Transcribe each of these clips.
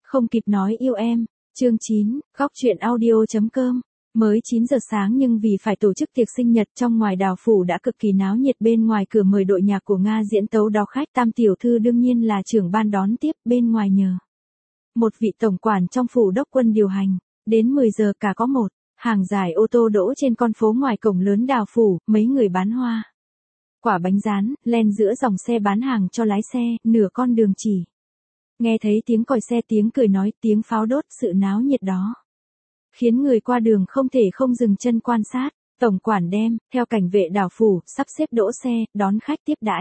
Không kịp nói yêu em. Chương 9, Góc truyện audio.com. Mới 9 giờ sáng nhưng vì phải tổ chức tiệc sinh nhật trong ngoài đào phủ đã cực kỳ náo nhiệt, bên ngoài cửa mời đội nhạc của Nga diễn tấu đón khách. Tam tiểu thư đương nhiên là trưởng ban đón tiếp, bên ngoài nhờ một vị tổng quản trong phủ đốc quân điều hành. Đến 10 giờ cả có một hàng dài ô tô đỗ trên con phố ngoài cổng lớn đào phủ, mấy người bán hoa, quả bánh rán, len giữa dòng xe bán hàng cho lái xe, nửa con đường chỉ nghe thấy tiếng còi xe, tiếng cười nói, tiếng pháo đốt, sự náo nhiệt đó khiến người qua đường không thể không dừng chân quan sát. Tổng quản đem theo cảnh vệ đào phủ, sắp xếp đỗ xe, đón khách tiếp đãi.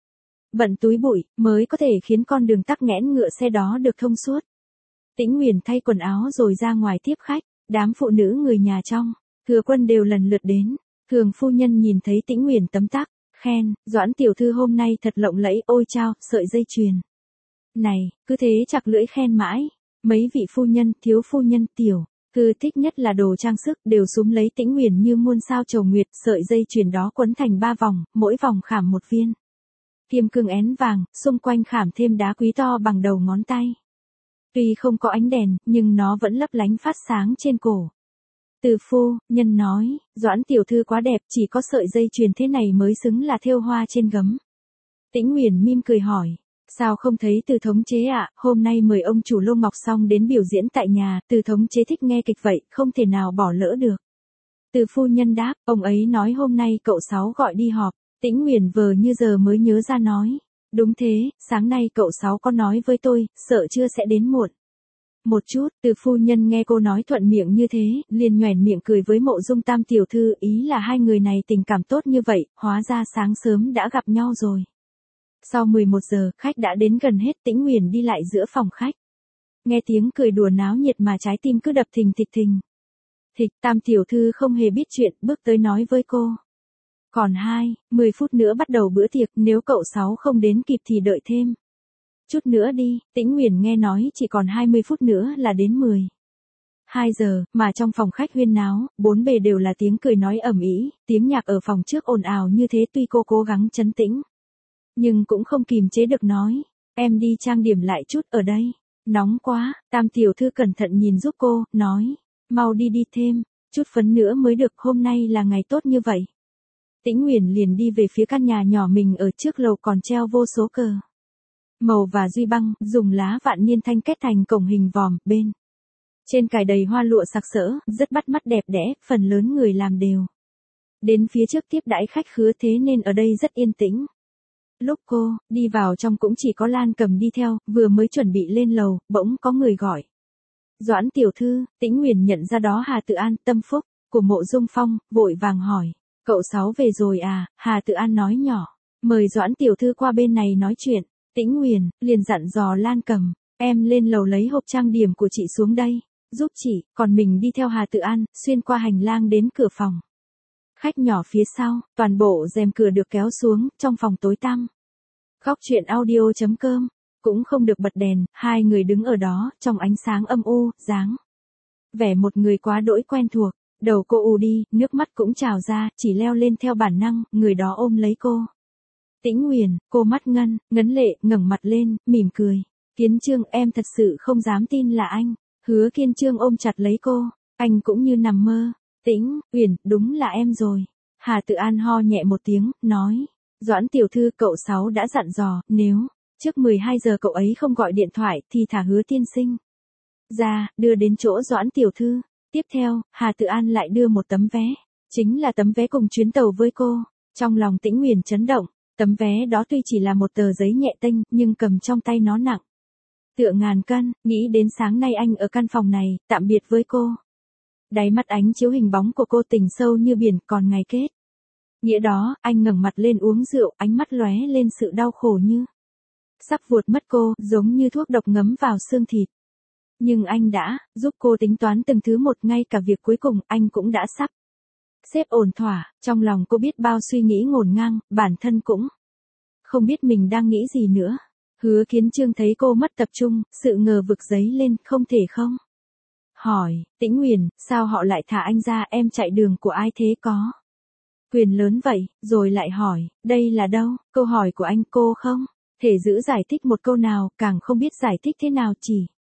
Bận túi bụi, mới có thể khiến con đường tắc nghẽn, ngựa xe đó được thông suốt. Tĩnh Huyền thay quần áo rồi ra ngoài tiếp khách, đám phụ nữ người nhà trong thừa quân đều lần lượt đến. Thường phu nhân nhìn thấy Tĩnh Huyền tấm tắc, khen, Doãn tiểu thư hôm nay thật lộng lẫy, ôi chao, sợi dây chuyền này, cứ thế chặt lưỡi khen mãi. Mấy vị phu nhân, thiếu phu nhân, tiểu thư thích nhất là đồ trang sức, đều súm lấy Tĩnh Huyền như muôn sao chầu nguyệt. Sợi dây chuyền đó quấn thành 3 vòng, mỗi vòng khảm một viên kim cương én vàng, xung quanh khảm thêm đá quý to bằng đầu ngón tay. Tuy không có ánh đèn, nhưng nó vẫn lấp lánh phát sáng trên cổ. Từ phu nhân nói, Doãn tiểu thư quá đẹp, chỉ có sợi dây chuyền thế này mới xứng là thêu hoa trên gấm. Tĩnh Huyền mỉm cười hỏi, sao không thấy Từ thống chế ạ? Hôm nay mời ông chủ Lô Ngọc Song đến biểu diễn tại nhà, Từ thống chế thích nghe kịch vậy, không thể nào bỏ lỡ được. Từ phu nhân đáp, ông ấy nói hôm nay cậu Sáu gọi đi họp. Tĩnh Huyền vờ như giờ mới nhớ ra nói, đúng thế, sáng nay cậu Sáu có nói với tôi, sợ chưa sẽ đến muộn một chút. Từ phu nhân nghe cô nói thuận miệng như thế, liền nhoẻn miệng cười với Mộ Dung Tam tiểu thư, ý là hai người này tình cảm tốt như vậy, hóa ra sáng sớm đã gặp nhau rồi. Sau 11 giờ, khách đã đến gần hết. Tĩnh Huyền đi lại giữa phòng khách, nghe tiếng cười đùa náo nhiệt mà trái tim cứ đập thình thịch thình thịch. Tam tiểu thư không hề biết chuyện, bước tới nói với cô, còn 10 phút nữa bắt đầu bữa tiệc, nếu cậu Sáu không đến kịp thì đợi thêm chút nữa đi. Tĩnh Huyền nghe nói chỉ còn 20 phút nữa là đến 12 giờ, mà trong phòng khách huyên náo, bốn bề đều là tiếng cười nói ầm ĩ, tiếng nhạc ở phòng trước ồn ào như thế. Tuy cô cố gắng trấn tĩnh, nhưng cũng không kìm chế được nói, em đi trang điểm lại chút, ở đây nóng quá. Tam tiểu thư cẩn thận nhìn giúp cô, nói, mau đi thêm chút phấn nữa mới được, hôm nay là ngày tốt như vậy. Tĩnh Huyền liền đi về phía căn nhà nhỏ mình, ở trước lầu còn treo vô số cờ màu và duy băng, dùng lá vạn niên thanh kết thành cổng hình vòm, bên trên cài đầy hoa lụa sặc sỡ, rất bắt mắt đẹp đẽ. Phần lớn người làm đều đến phía trước tiếp đãi khách khứa, thế nên ở đây rất yên tĩnh. Lúc cô đi vào trong cũng chỉ có Lan Cầm đi theo, vừa mới chuẩn bị lên lầu, bỗng có người gọi, Doãn tiểu thư. Tĩnh Huyền nhận ra đó Hà Tự An, tâm phúc của Mộ Dung Phong, vội vàng hỏi, cậu Sáu về rồi à? Hà Tự An nói nhỏ, mời Doãn tiểu thư qua bên này nói chuyện. Tĩnh Huyền liền dặn dò Lan Cầm, em lên lầu lấy hộp trang điểm của chị xuống đây, giúp chị, còn mình đi theo Hà Tự An, xuyên qua hành lang đến cửa phòng khách nhỏ phía sau. Toàn bộ rèm cửa được kéo xuống, trong phòng tối tăm. Góc truyện audio.com, cũng không được bật đèn, hai người đứng ở đó, trong ánh sáng âm u, dáng vẻ một người quá đỗi quen thuộc. Đầu cô ù đi, nước mắt cũng trào ra, chỉ leo lên theo bản năng, người đó ôm lấy cô. Tĩnh Huyền, cô mắt ngấn lệ, ngẩng mặt lên, mỉm cười. Kiến Trương, em thật sự không dám tin là anh. Hứa Kiên Trương ôm chặt lấy cô, anh cũng như nằm mơ. Tĩnh Huyền, đúng là em rồi. Hà Tự An ho nhẹ một tiếng, nói, Doãn tiểu thư, cậu Sáu đã dặn dò, nếu trước 12 giờ cậu ấy không gọi điện thoại, thì thả Hứa tiên sinh ra, đưa đến chỗ Doãn tiểu thư. Tiếp theo, Hà Tự An lại đưa một tấm vé, chính là tấm vé cùng chuyến tàu với cô. Trong lòng Tĩnh Huyền chấn động, tấm vé đó tuy chỉ là một tờ giấy nhẹ tênh, nhưng cầm trong tay nó nặng tựa ngàn cân. Nghĩ đến sáng nay anh ở căn phòng này, tạm biệt với cô. Đáy mắt ánh chiếu hình bóng của cô tình sâu như biển, còn ngày kết nghĩa đó. Anh ngẩng mặt lên uống rượu, ánh mắt lóe lên sự đau khổ như sắp vuột mất cô, giống như thuốc độc ngấm vào xương thịt. Nhưng anh đã giúp cô tính toán từng thứ một, ngay cả việc cuối cùng anh cũng đã sắp xếp ổn thỏa. Trong lòng cô biết bao suy nghĩ ngổn ngang, bản thân cũng không biết mình đang nghĩ gì nữa. Hứa Kiến Trương thấy cô mất tập trung, sự ngờ vực dấy lên, không thể không hỏi, Tĩnh Huyền, sao họ lại thả anh ra, em chạy đường của ai thế, có quyền lớn vậy? Rồi lại hỏi, đây là đâu? Câu hỏi của anh cô không thể giữ giải thích một câu nào, càng không biết giải thích thế nào, chỉ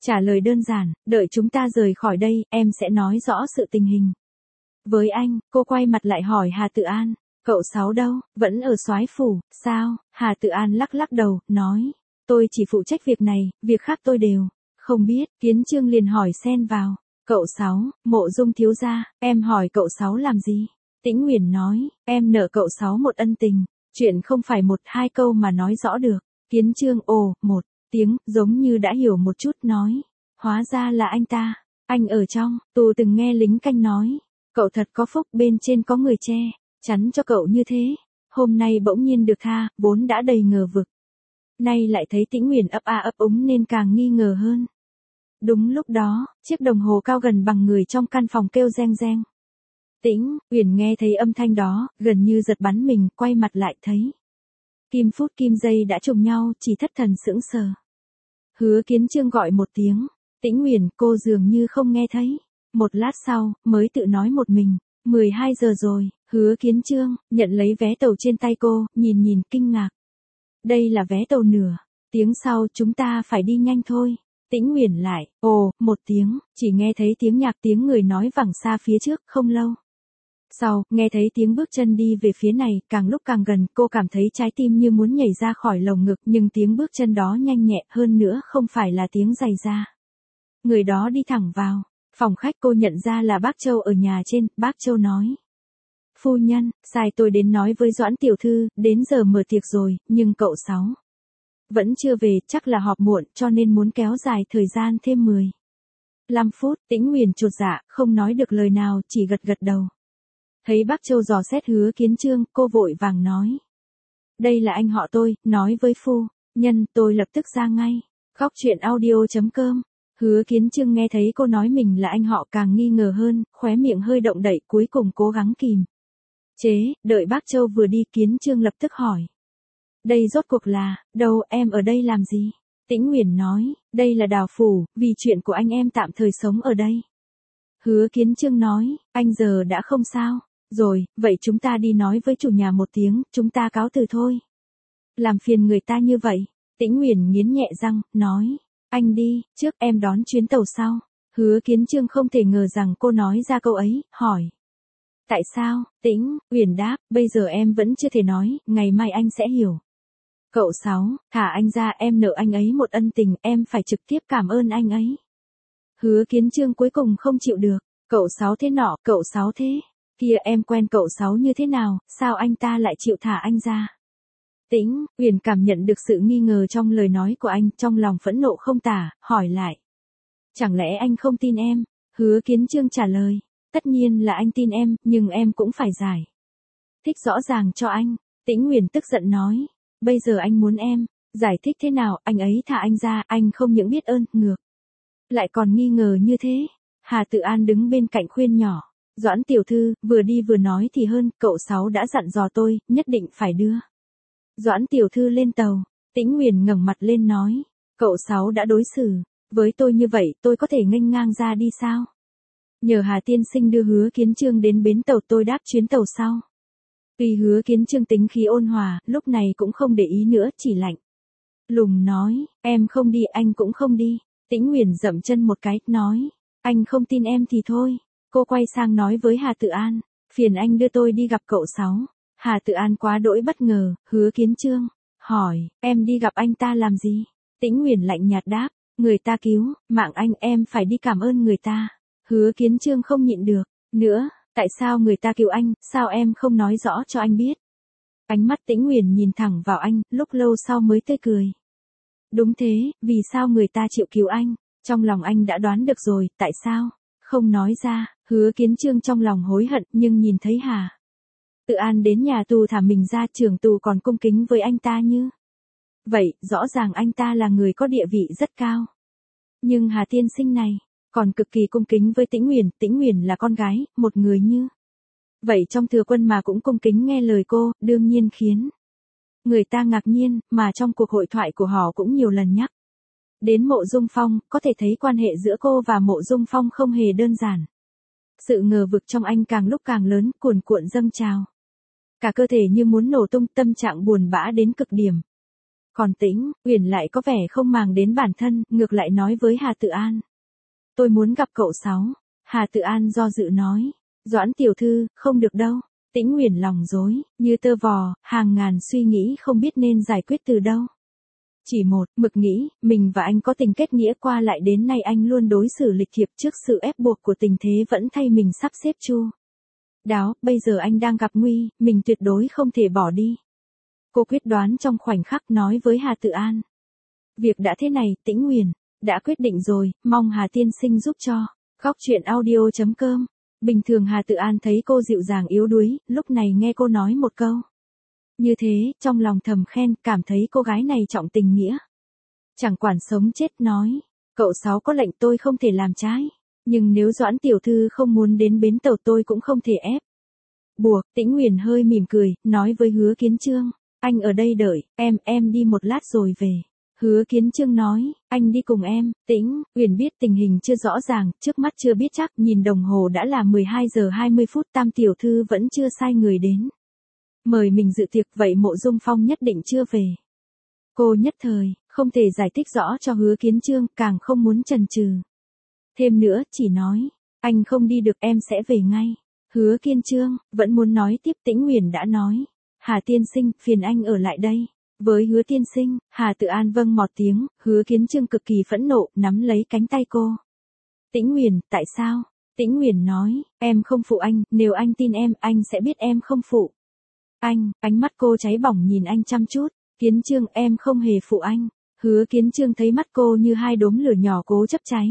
Trả lời đơn giản, đợi chúng ta rời khỏi đây, em sẽ nói rõ sự tình hình. Với anh, cô quay mặt lại hỏi Hà Tự An, cậu Sáu đâu, vẫn ở Soái phủ, sao? Hà Tự An lắc lắc đầu, nói, tôi chỉ phụ trách việc này, việc khác tôi đều không biết. Kiến Chương liền hỏi xen vào, cậu Sáu, Mộ Dung thiếu gia, em hỏi cậu Sáu làm gì? Tĩnh Uyển nói, em nợ cậu Sáu một ân tình, chuyện không phải một hai câu mà nói rõ được. Kiến Chương ồ, một tiếng, giống như đã hiểu một chút nói, hóa ra là anh ta, anh ở trong tù từng nghe lính canh nói, cậu thật có phúc bên trên có người che, chắn cho cậu như thế, hôm nay bỗng nhiên được tha, vốn đã đầy ngờ vực. Nay lại thấy Tĩnh Uyển ấp a ấp úng nên càng nghi ngờ hơn. Đúng lúc đó, chiếc đồng hồ cao gần bằng người trong căn phòng kêu reng reng. Tĩnh Uyển nghe thấy âm thanh đó, gần như giật bắn mình, quay mặt lại thấy. Kim phút kim giây đã trùng nhau, chỉ thất thần sững sờ. Hứa Kiến Chương gọi một tiếng, Tĩnh Uyển, cô dường như không nghe thấy. Một lát sau, mới tự nói một mình, 12 giờ rồi. Hứa Kiến Chương nhận lấy vé tàu trên tay cô, nhìn kinh ngạc. Đây là vé tàu nửa tiếng sau, chúng ta phải đi nhanh thôi. Tĩnh Uyển lại, ồ, một tiếng, chỉ nghe thấy tiếng nhạc, tiếng người nói vẳng xa phía trước. Không lâu sau, nghe thấy tiếng bước chân đi về phía này, càng lúc càng gần, cô cảm thấy trái tim như muốn nhảy ra khỏi lồng ngực, nhưng tiếng bước chân đó nhanh nhẹ, hơn nữa không phải là tiếng giày da. Người đó đi thẳng vào phòng khách, cô nhận ra là bác Châu ở nhà trên. Bác Châu nói, phu nhân, sai tôi đến nói với Doãn tiểu thư, đến giờ mở tiệc rồi, nhưng cậu Sáu vẫn chưa về, chắc là họp muộn, cho nên muốn kéo dài thời gian thêm 15 phút. Tĩnh Uyển chột dạ, không nói được lời nào, chỉ gật gật đầu. Thấy bác Châu dò xét Hứa Kiến Chương, cô vội vàng nói, đây là anh họ tôi, nói với phu nhân, tôi lập tức ra ngay. Góc truyện audio.com. Hứa Kiến Chương nghe thấy cô nói mình là anh họ càng nghi ngờ hơn, khóe miệng hơi động đậy, cuối cùng cố gắng kìm chế. Đợi bác Châu vừa đi, Kiến Chương lập tức hỏi, đây rốt cuộc là đâu, em ở đây làm gì? Tĩnh Uyển nói, đây là Đào phủ, vì chuyện của anh em tạm thời sống ở đây. Hứa Kiến Chương nói, anh giờ đã không sao rồi, vậy chúng ta đi nói với chủ nhà một tiếng, chúng ta cáo từ thôi. Làm phiền người ta như vậy. Tĩnh Uyển nghiến nhẹ răng, nói, anh đi trước, em đón chuyến tàu sau. Hứa Kiến Chương không thể ngờ rằng cô nói ra câu ấy, hỏi, tại sao? Tĩnh Uyển đáp, bây giờ em vẫn chưa thể nói, ngày mai anh sẽ hiểu. Cậu Sáu, thả anh ra, em nợ anh ấy một ân tình, em phải trực tiếp cảm ơn anh ấy. Hứa Kiến Chương cuối cùng không chịu được, cậu Sáu thế nọ, cậu Sáu thế kia, em quen cậu Sáu như thế nào, sao anh ta lại chịu thả anh ra? Tĩnh Uyển cảm nhận được sự nghi ngờ trong lời nói của anh, trong lòng phẫn nộ không tả, hỏi lại, chẳng lẽ anh không tin em? Hứa Kiến Chương trả lời, tất nhiên là anh tin em, nhưng em cũng phải giải thích rõ ràng cho anh. Tĩnh Uyển tức giận nói, bây giờ anh muốn em giải thích thế nào? Anh ấy thả anh ra, anh không những biết ơn, ngược lại còn nghi ngờ như thế. Hà Tự An đứng bên cạnh khuyên nhỏ, Doãn tiểu thư, vừa đi vừa nói thì hơn, cậu Sáu đã dặn dò tôi, nhất định phải đưa Doãn tiểu thư lên tàu. Tĩnh Uyển ngẩng mặt lên nói, cậu Sáu đã đối xử với tôi như vậy, tôi có thể nghênh ngang ra đi sao? Nhờ Hà tiên sinh đưa Hứa Kiến Chương đến bến tàu, tôi đáp chuyến tàu sau. Tuy Hứa Kiến Chương tính khí ôn hòa, lúc này cũng không để ý nữa, chỉ lạnh lùng nói, em không đi, anh cũng không đi. Tĩnh Uyển dậm chân một cái, nói, anh không tin em thì thôi. Cô quay sang nói với Hà Tự An, phiền anh đưa tôi đi gặp cậu Sáu. Hà Tự An quá đỗi bất ngờ. Hứa Kiến Chương hỏi, em đi gặp anh ta làm gì? Tĩnh Uyển lạnh nhạt đáp, người ta cứu mạng anh, em phải đi cảm ơn người ta. Hứa Kiến Chương không nhịn được nữa, tại sao người ta cứu anh, sao em không nói rõ cho anh biết? Ánh mắt Tĩnh Uyển nhìn thẳng vào anh, lúc lâu sau mới tươi cười. Đúng thế, vì sao người ta chịu cứu anh? Trong lòng anh đã đoán được rồi, tại sao không nói ra? Hứa Kiến Chương trong lòng hối hận, nhưng nhìn thấy Hà Tự An đến nhà tù thả mình ra, trưởng tù còn cung kính với anh ta như vậy, rõ ràng anh ta là người có địa vị rất cao. Nhưng Hà tiên sinh này còn cực kỳ cung kính với Tĩnh Uyển. Tĩnh Uyển là con gái, một người như vậy trong thừa quân mà cũng cung kính nghe lời cô, đương nhiên khiến người ta ngạc nhiên, mà trong cuộc hội thoại của họ cũng nhiều lần nhắc đến Mộ Dung Phong, có thể thấy quan hệ giữa cô và Mộ Dung Phong không hề đơn giản. Sự ngờ vực trong anh càng lúc càng lớn, cuồn cuộn dâng trào. Cả cơ thể như muốn nổ tung, tâm trạng buồn bã đến cực điểm. Còn Tĩnh Uyển lại có vẻ không màng đến bản thân, ngược lại nói với Hà Tự An. Tôi muốn gặp cậu Sáu. Hà Tự An do dự nói. Doãn tiểu thư, không được đâu. Tĩnh Uyển lòng rối, như tơ vò, hàng ngàn suy nghĩ không biết nên giải quyết từ đâu. Chỉ một, mực nghĩ, mình và anh có tình kết nghĩa qua lại đến nay anh luôn đối xử lịch thiệp trước sự ép buộc của tình thế vẫn thay mình sắp xếp chu đáo, bây giờ anh đang gặp nguy, mình tuyệt đối không thể bỏ đi. Cô quyết đoán trong khoảnh khắc nói với Hà Tự An. Việc đã thế này, Tĩnh Uyển, đã quyết định rồi, mong Hà tiên sinh giúp cho. Góc truyện audio.com. Bình thường Hà Tự An thấy cô dịu dàng yếu đuối, lúc này nghe cô nói một câu như thế, trong lòng thầm khen, cảm thấy cô gái này trọng tình nghĩa. Chẳng quản sống chết nói, cậu Sáu có lệnh tôi không thể làm trái, nhưng nếu Doãn tiểu thư không muốn đến bến tàu tôi cũng không thể ép buộc. Tĩnh Uyển hơi mỉm cười, nói với Hứa Kiến Chương, anh ở đây đợi, em đi một lát rồi về. Hứa Kiến Chương nói, anh đi cùng em. Tĩnh Uyển biết tình hình chưa rõ ràng, trước mắt chưa biết chắc, nhìn đồng hồ đã là 12 giờ 20 phút, Tam tiểu thư vẫn chưa sai người đến mời mình dự tiệc, vậy Mộ Dung Phong nhất định chưa về. Cô nhất thời không thể giải thích rõ cho Hứa Kiến Chương, càng không muốn chần chừ thêm nữa, chỉ nói, anh không đi được, em sẽ về ngay. Hứa Kiến Chương vẫn muốn nói tiếp, Tĩnh Uyển đã nói, Hà tiên sinh, phiền anh ở lại đây với Hứa tiên sinh. Hà Tự An vâng một tiếng, Hứa Kiến Chương cực kỳ phẫn nộ, nắm lấy cánh tay cô. Tĩnh Uyển, tại sao? Tĩnh Uyển nói, em không phụ anh, nếu anh tin em, anh sẽ biết em không phụ anh. Ánh mắt cô cháy bỏng nhìn anh chăm chút. Kiến Chương, em không hề phụ anh. Hứa Kiến Chương thấy mắt cô như hai đốm lửa nhỏ cố chấp cháy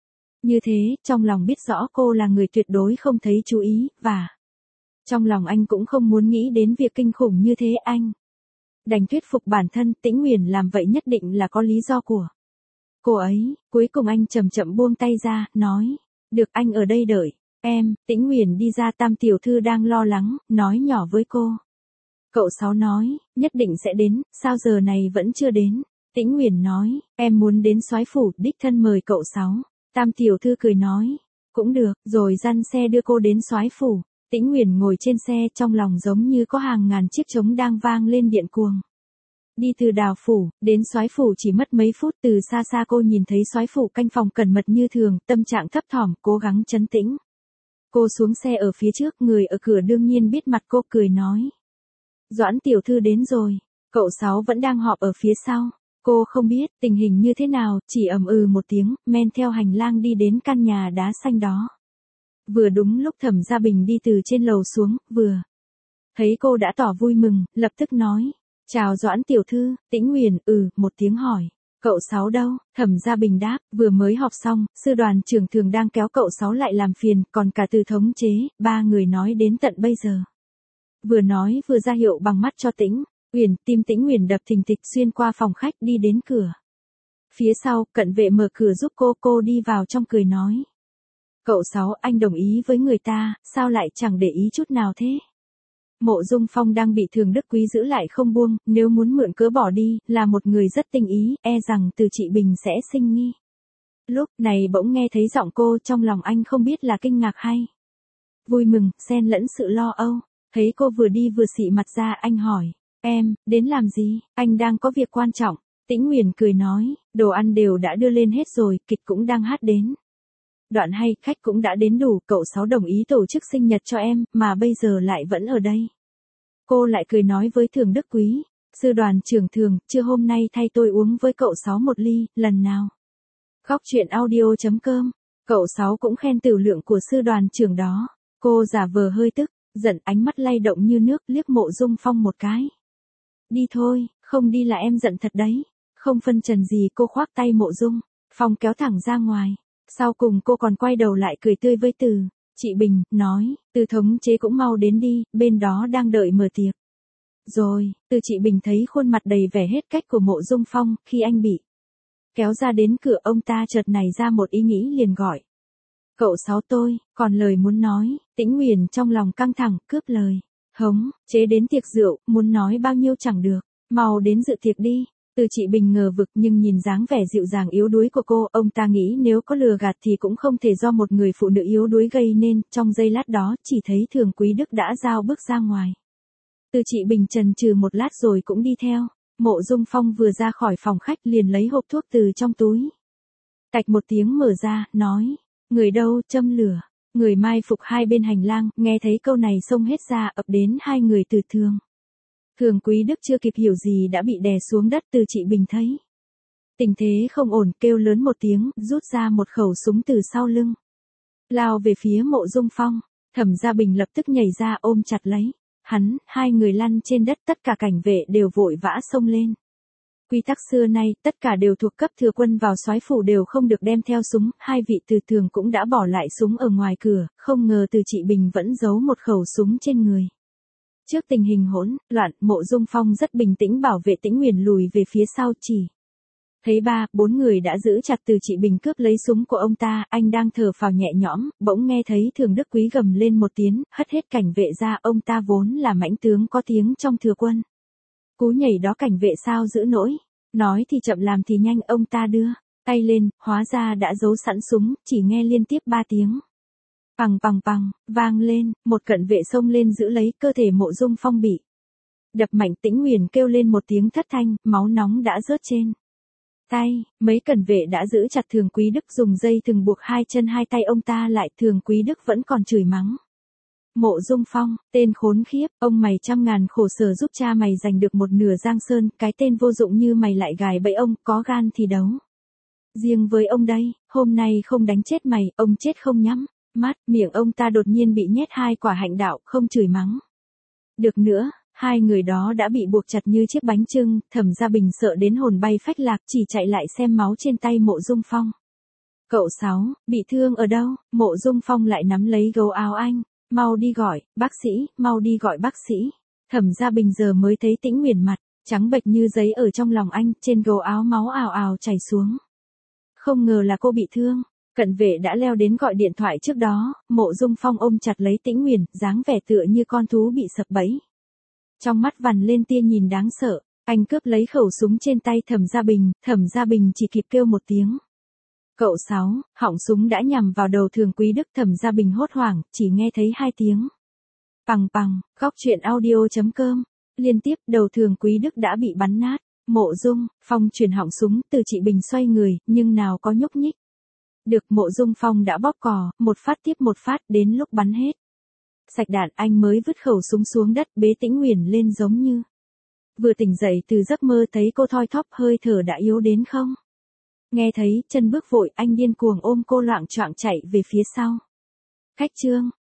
như thế, trong lòng biết rõ cô là người tuyệt đối không thấy chú ý, và trong lòng anh cũng không muốn nghĩ đến việc kinh khủng như thế. Anh đành thuyết phục bản thân, Tĩnh Uyển làm vậy nhất định là có lý do của cô ấy. Cuối cùng anh chậm chậm buông tay ra, nói, được, anh ở đây đợi em. Tĩnh Uyển đi ra, Tam tiểu thư đang lo lắng, nói nhỏ với cô. Cậu Sáu nói, nhất định sẽ đến, sao giờ này vẫn chưa đến? Tĩnh Uyển nói, em muốn đến soái phủ, đích thân mời cậu Sáu. Tam tiểu thư cười nói, cũng được, rồi dăn xe đưa cô đến soái phủ. Tĩnh Uyển ngồi trên xe, trong lòng giống như có hàng ngàn chiếc trống đang vang lên điên cuồng. Đi từ Đào phủ đến soái phủ chỉ mất mấy phút, từ xa xa cô nhìn thấy soái phủ canh phòng cẩn mật như thường, tâm trạng thấp thỏm, cố gắng trấn tĩnh. Cô xuống xe ở phía trước, người ở cửa đương nhiên biết mặt cô, cười nói, Doãn tiểu thư đến rồi. Cậu Sáu vẫn đang họp ở phía sau. Cô không biết tình hình như thế nào, chỉ ầm một tiếng, men theo hành lang đi đến căn nhà đá xanh đó. Vừa đúng lúc Thẩm Gia Bình đi từ trên lầu xuống, vừa thấy cô đã tỏ vui mừng, lập tức nói, chào Doãn tiểu thư. Tĩnh Uyển một tiếng hỏi, cậu Sáu đâu? Thẩm Gia Bình đáp, vừa mới họp xong, sư đoàn trưởng thường đang kéo cậu Sáu lại làm phiền, còn cả Từ thống chế, ba người nói đến tận bây giờ. Vừa nói vừa ra hiệu bằng mắt cho Tĩnh Uyển, tim Tĩnh Uyển đập thình thịch, xuyên qua phòng khách đi đến cửa phía sau, cận vệ mở cửa giúp cô đi vào trong cười nói, cậu Sáu, anh đồng ý với người ta, sao lại chẳng để ý chút nào thế? Mộ Dung Phong đang bị Thường Đức Quý giữ lại không buông, nếu muốn mượn cớ bỏ đi, là một người rất tinh ý, e rằng Từ Trị Bình sẽ sinh nghi. Lúc này bỗng nghe thấy giọng cô, trong lòng anh không biết là kinh ngạc hay vui mừng, xen lẫn sự lo âu. Thấy cô vừa đi vừa xị mặt ra, anh hỏi, em, đến làm gì? Anh đang có việc quan trọng. Tĩnh Uyển cười nói, đồ ăn đều đã đưa lên hết rồi, kịch cũng đang hát đến đoạn hay, khách cũng đã đến đủ, cậu Sáu đồng ý tổ chức sinh nhật cho em, mà bây giờ lại vẫn ở đây. Cô lại cười nói với Thường Đức Quý, sư đoàn trưởng Thường, trưa hôm nay thay tôi uống với cậu Sáu một ly, lần nào. Góc truyện audio.com. Cậu Sáu cũng khen tửu lượng của sư đoàn trưởng đó. Cô giả vờ hơi tức giận, ánh mắt lay động như nước, liếc Mộ Dung Phong một cái. Đi thôi, không đi là em giận thật đấy. Không phân trần gì, cô khoác tay Mộ Dung Phong kéo thẳng ra ngoài. Sau cùng cô còn quay đầu lại cười tươi với Từ Trị Bình, nói, Từ thống chế cũng mau đến đi, bên đó đang đợi mở tiệc. Rồi, Từ Trị Bình thấy khuôn mặt đầy vẻ hết cách của Mộ Dung Phong, khi anh bị kéo ra đến cửa, ông ta chợt nảy ra một ý nghĩ, liền gọi, cậu Sáu, tôi còn lời muốn nói. Tĩnh Uyển trong lòng căng thẳng, cướp lời, hống, chế đến tiệc rượu, muốn nói bao nhiêu chẳng được, mau đến dự tiệc đi. Từ Trị Bình ngờ vực, nhưng nhìn dáng vẻ dịu dàng yếu đuối của cô, ông ta nghĩ nếu có lừa gạt thì cũng không thể do một người phụ nữ yếu đuối gây nên. Trong giây lát đó, chỉ thấy Thường Quý Đức đã giao bước ra ngoài. Từ Trị Bình chần chừ một lát rồi cũng đi theo. Mộ Dung Phong vừa ra khỏi phòng khách liền lấy hộp thuốc từ trong túi. Tạch một tiếng mở ra, nói, người đâu, châm lửa. Người mai phục hai bên hành lang, nghe thấy câu này xông hết ra ập đến hai người từ Thường. Thường Quý Đức chưa kịp hiểu gì đã bị đè xuống đất. Từ Trị Bình thấy tình thế không ổn, kêu lớn một tiếng, rút ra một khẩu súng từ sau lưng. Lao về phía Mộ Dung Phong, Thẩm Gia Bình lập tức nhảy ra ôm chặt lấy. Hắn, hai người lăn trên đất, tất cả cảnh vệ đều vội vã xông lên. Quy tắc xưa nay, tất cả đều thuộc cấp thừa quân vào soái phủ đều không được đem theo súng, hai vị từ Thường cũng đã bỏ lại súng ở ngoài cửa, không ngờ Từ Trị Bình vẫn giấu một khẩu súng trên người. Trước tình hình hỗn loạn, Mộ Dung Phong rất bình tĩnh bảo vệ Tĩnh Uyển lùi về phía sau chỉ. Thấy 3-4 người đã giữ chặt Từ Trị Bình cướp lấy súng của ông ta, anh đang thở phào nhẹ nhõm, bỗng nghe thấy Thường Đức Quý gầm lên một tiếng, hất hết cảnh vệ ra, ông ta vốn là mãnh tướng có tiếng trong thừa quân. Cú nhảy đó cảnh vệ sao giữ nổi, nói thì chậm làm thì nhanh, ông ta đưa tay lên, hóa ra đã giấu sẵn súng, chỉ nghe liên tiếp 3 tiếng. Pằng pằng pằng, vang lên, một cận vệ xông lên giữ lấy, cơ thể Mộ Dung Phong bị đập mạnh. Tĩnh Uyển kêu lên một tiếng thất thanh, máu nóng đã rớt trên tay. Mấy cận vệ đã giữ chặt Thường Quý Đức, dùng dây thừng buộc hai chân hai tay ông ta lại. Thường Quý Đức vẫn còn chửi mắng Mộ Dung Phong, tên khốn khiếp, ông mày trăm ngàn khổ sở giúp cha mày giành được một nửa Giang Sơn, cái tên vô dụng như mày lại gài bẫy ông, có gan thì đấu. Riêng với ông đây, hôm nay không đánh chết mày, ông chết không nhắm mắt. Miệng ông ta đột nhiên bị nhét 2 quả hạnh đạo, không chửi mắng được nữa, hai người đó đã bị buộc chặt như chiếc bánh chưng. Thẩm Gia Bình sợ đến hồn bay phách lạc, chỉ chạy lại xem máu trên tay Mộ Dung Phong. Cậu Sáu, bị thương ở đâu? Mộ Dung Phong lại nắm lấy gấu áo anh. Mau đi gọi bác sĩ, mau đi gọi bác sĩ. Thẩm Gia Bình giờ mới thấy Tĩnh Uyển mặt trắng bệch như giấy ở trong lòng anh, trên gấu áo máu ào ào chảy xuống. Không ngờ là cô bị thương. Cận vệ đã leo đến gọi điện thoại trước đó. Mộ Dung Phong ôm chặt lấy Tĩnh Uyển, dáng vẻ tựa như con thú bị sập bẫy. Trong mắt vằn lên tia nhìn đáng sợ, anh cướp lấy khẩu súng trên tay Thẩm Gia Bình. Thẩm Gia Bình chỉ kịp kêu một tiếng. Cậu Sáu, họng súng đã nhằm vào đầu Thường Quý Đức. Thẩm Gia Bình hốt hoảng, chỉ nghe thấy 2 tiếng. Pằng pằng, goctruyện.audio.com. Liên tiếp, đầu Thường Quý Đức đã bị bắn nát. Mộ Dung Phong chuyển họng súng, Từ Trị Bình xoay người, nhưng nào có nhúc nhích được. Mộ Dung Phong đã bóp cò, một phát tiếp một phát, đến lúc bắn hết sạch đạn, anh mới vứt khẩu súng xuống đất, bế Tĩnh Uyển lên giống như vừa tỉnh dậy từ giấc mơ. Thấy cô thoi thóp, hơi thở đã yếu đến không nghe thấy, chân bước vội, anh điên cuồng ôm cô loạng choạng chạy về phía sau khách trương.